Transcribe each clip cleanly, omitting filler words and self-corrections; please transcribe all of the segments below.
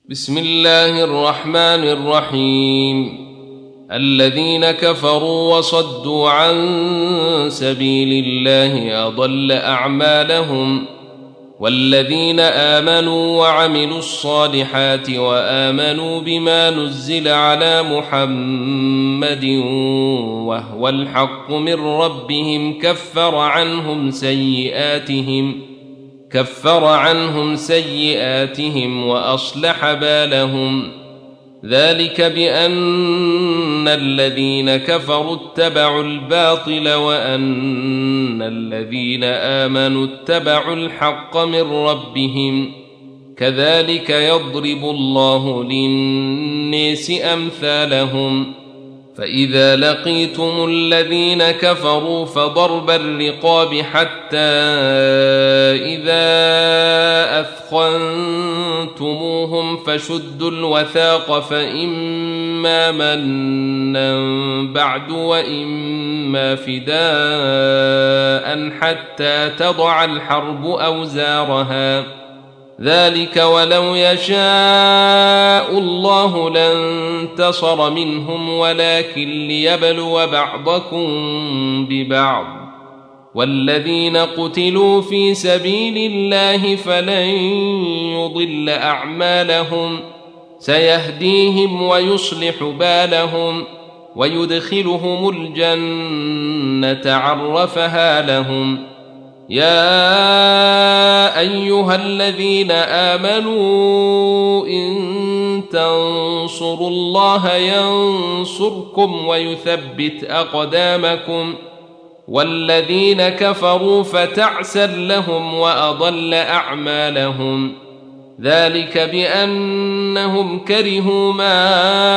بسم الله الرحمن الرحيم. الذين كفروا وصدوا عن سبيل الله أضل أعمالهم، والذين آمنوا وعملوا الصالحات وآمنوا بما نزل على محمد وهو الحق من ربهم كفر عنهم سيئاتهم وأصلح بالهم. ذلك بأن الذين كفروا اتبعوا الباطل وأن الذين آمنوا اتبعوا الحق من ربهم، كذلك يضرب الله للناس أمثالهم. فإذا لقيتم الذين كفروا فضرب الرقاب حتى إذا أثخنتموهم فشدوا الوثاق، فإما منا بعد وإما فداء حتى تضع الحرب أوزارها. ذلك ولو يشاء الله لانتصر منهم ولكن ليبلو بعضكم ببعض. والذين قتلوا في سبيل الله فلن يضل أعمالهم، سيهديهم ويصلح بالهم ويدخلهم الجنة عرفها لهم. يا أيها الذين آمنوا إن تنصروا الله ينصركم ويثبت أقدامكم، والذين كفروا فتعسا لهم وأضل أعمالهم. ذلك بأنهم كرهوا ما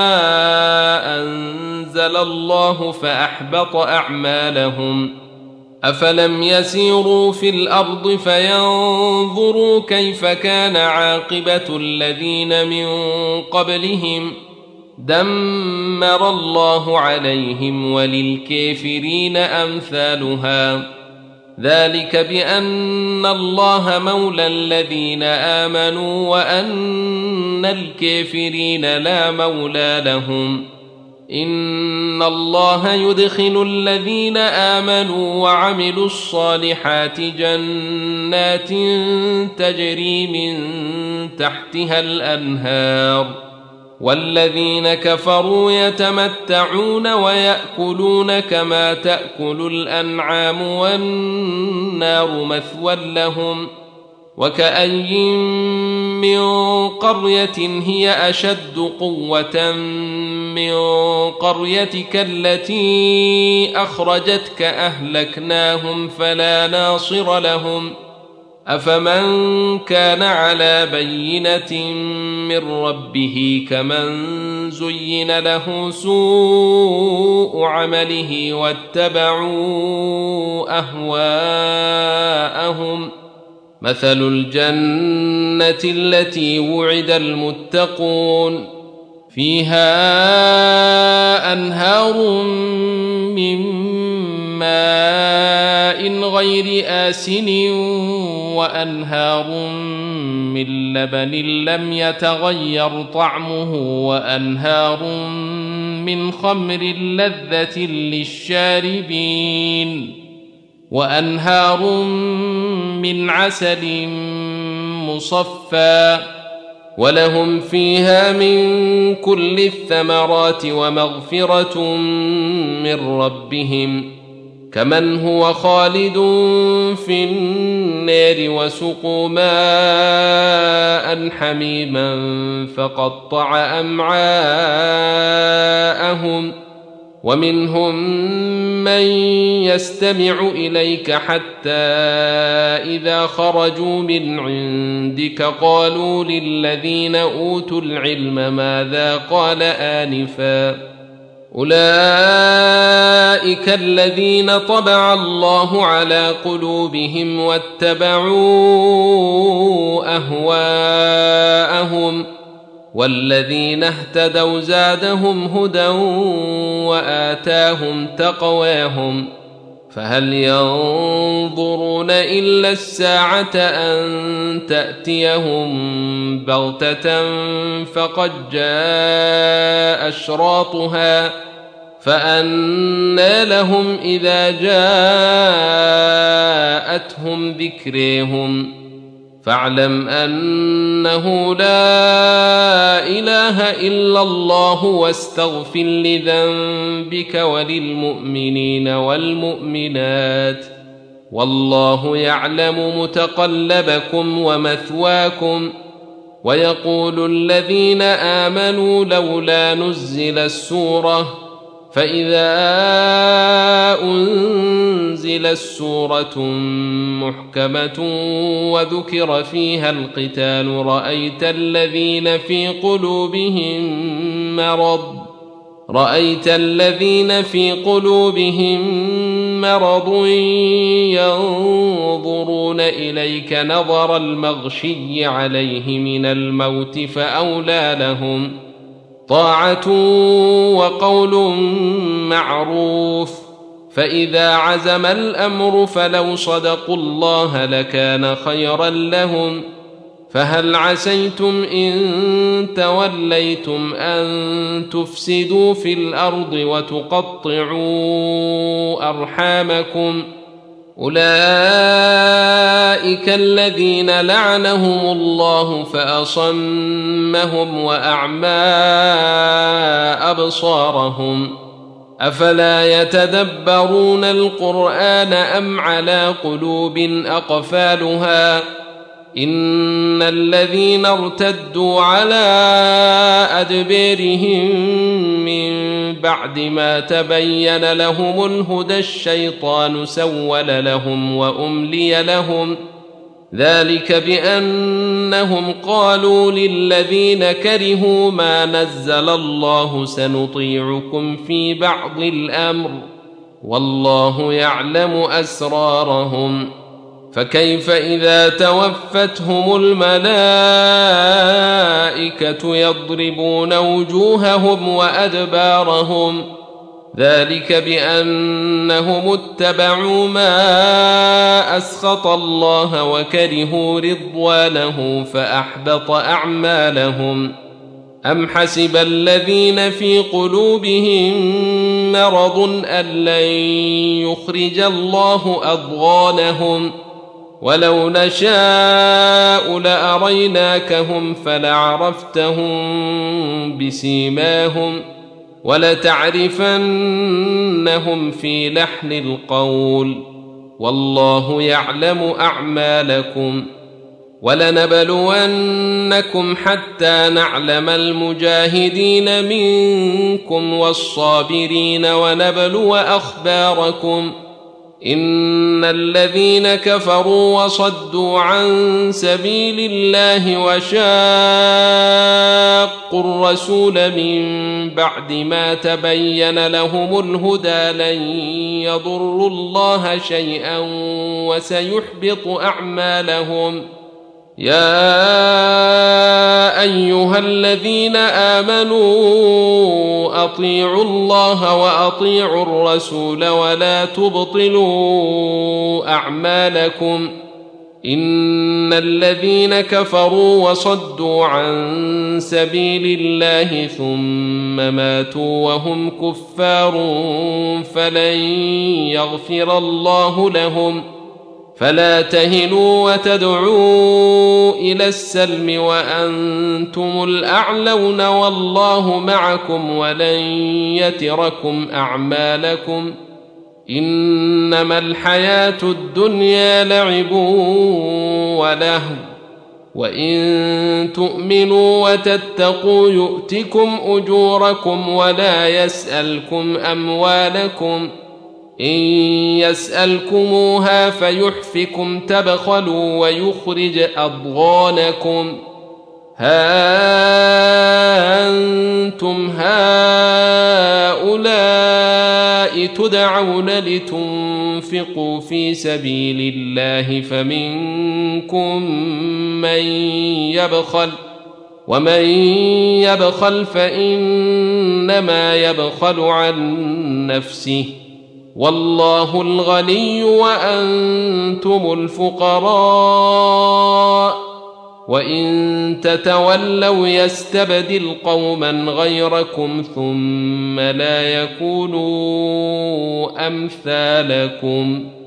أنزل الله فأحبط أعمالهم. أفلم يسيروا في الأرض فينظروا كيف كان عاقبة الذين من قبلهم، دمر الله عليهم وللكافرين أمثالها. ذلك بأن الله مولى الذين آمنوا وأن الكافرين لا مولى لهم. إن الله يدخل الذين آمنوا وعملوا الصالحات جنات تجري من تحتها الأنهار، والذين كفروا يتمتعون ويأكلون كما تأكل الأنعام والنار مثوى لهم. وكأي من قرية هي أشد قوة من قريتك التي أخرجتك أهلكناهم فلا ناصر لهم. أفمن كان على بينة من ربه كمن زين له سوء عمله واتبعوا أهواءهم. مثل الجنة التي وعد المتقون فيها أنهار من ماء غير آسن وأنهار من لبن لم يتغير طعمه وأنهار من خمر لذة للشاربين وأنهار من عسل مصفى، ولهم فيها من كل الثمرات ومغفرة من ربهم، كمن هو خالد في النار وسقوا ماء حميما فقطع أمعاءهم. ومنهم من يستمع إليك حتى إذا خرجوا من عندك قالوا للذين أوتوا العلم ماذا قال آنفا، أولئك الذين طبع الله على قلوبهم واتبعوا أهواءهم، والذين اهتدوا زادهم هدى وآتاهم تقواهم. فهل ينظرون إلا الساعة أن تأتيهم بغتة فقد جاء أشراطها فأنى لهم إذا جاءتهم ذكريهم فاعلم أنه لا إله إلا الله واستغفر لذنبك وللمؤمنين والمؤمنات والله يعلم متقلبكم ومثواكم. ويقول الذين آمنوا لولا نزل السورة فإذا أنزلت سورة محكمة وذكر فيها القتال رأيت الذين في قلوبهم مرض ينظرون إليك نظر المغشي عليه من الموت فأولى لهم طاعة وقول معروف. فإذا عزم الأمر فلو صدقوا الله لكان خيرا لهم. فهل عسيتم إن توليتم أن تفسدوا في الأرض وتقطعوا أرحامكم أولئك الذين لعنهم الله فأصمهم وأعمى أبصارهم أفلا يتدبرون القرآن أم على قلوب أقفالها إن الذين ارتدوا على أدبارهم من بعد ما تبين لهم الهدى الشيطان سول لهم وأملي لهم ذلك بأنهم قالوا للذين كرهوا ما نزل الله سنطيعكم في بعض الأمر والله يعلم أسرارهم. فكيف إذا توفتهم الملائكة يضربون وجوههم وأدبارهم ذلك بأنهم اتبعوا ما أسخط الله وكرهوا رضوانه فأحبط أعمالهم. أم حسب الذين في قلوبهم مرض أن لن يخرج الله أضغانهم ولو نشاء لأريناكهم فلعرفتهم بسيماهم ولتعرفنهم في لحن القول والله يعلم أعمالكم. ولنبلونكم حتى نعلم المجاهدين منكم والصابرين ونبلو أخباركم. إن الذين كفروا وصدوا عن سبيل الله وشاقوا الرسول من بعد ما تبين لهم الهدى لن يضروا الله شيئا وسيحبط أعمالهم. يا أيها الذين آمنوا أطيعوا الله وأطيعوا الرسول ولا تبطلوا أعمالكم. إن الذين كفروا وصدوا عن سبيل الله ثم ماتوا وهم كفار فلن يغفر الله لهم. فلا تهنوا وتدعوا إلى السلم وأنتم الأعلون والله معكم ولن يتركم أعمالكم. إنما الحياة الدنيا لعب ولهو وإن تؤمنوا وتتقوا يؤتكم أجوركم ولا يسألكم أموالكم. إن يسألكموها فيحفكم تبخلوا ويخرج أضغانكم. ها أنتم هؤلاء تدعون لتنفقوا في سبيل الله فمنكم من يبخل ومن يبخل فإنما يبخل عن نفسه والله الغني وأنتم الفقراء وإن تتولوا يستبدل قوما غيركم ثم لا يكونوا أمثالكم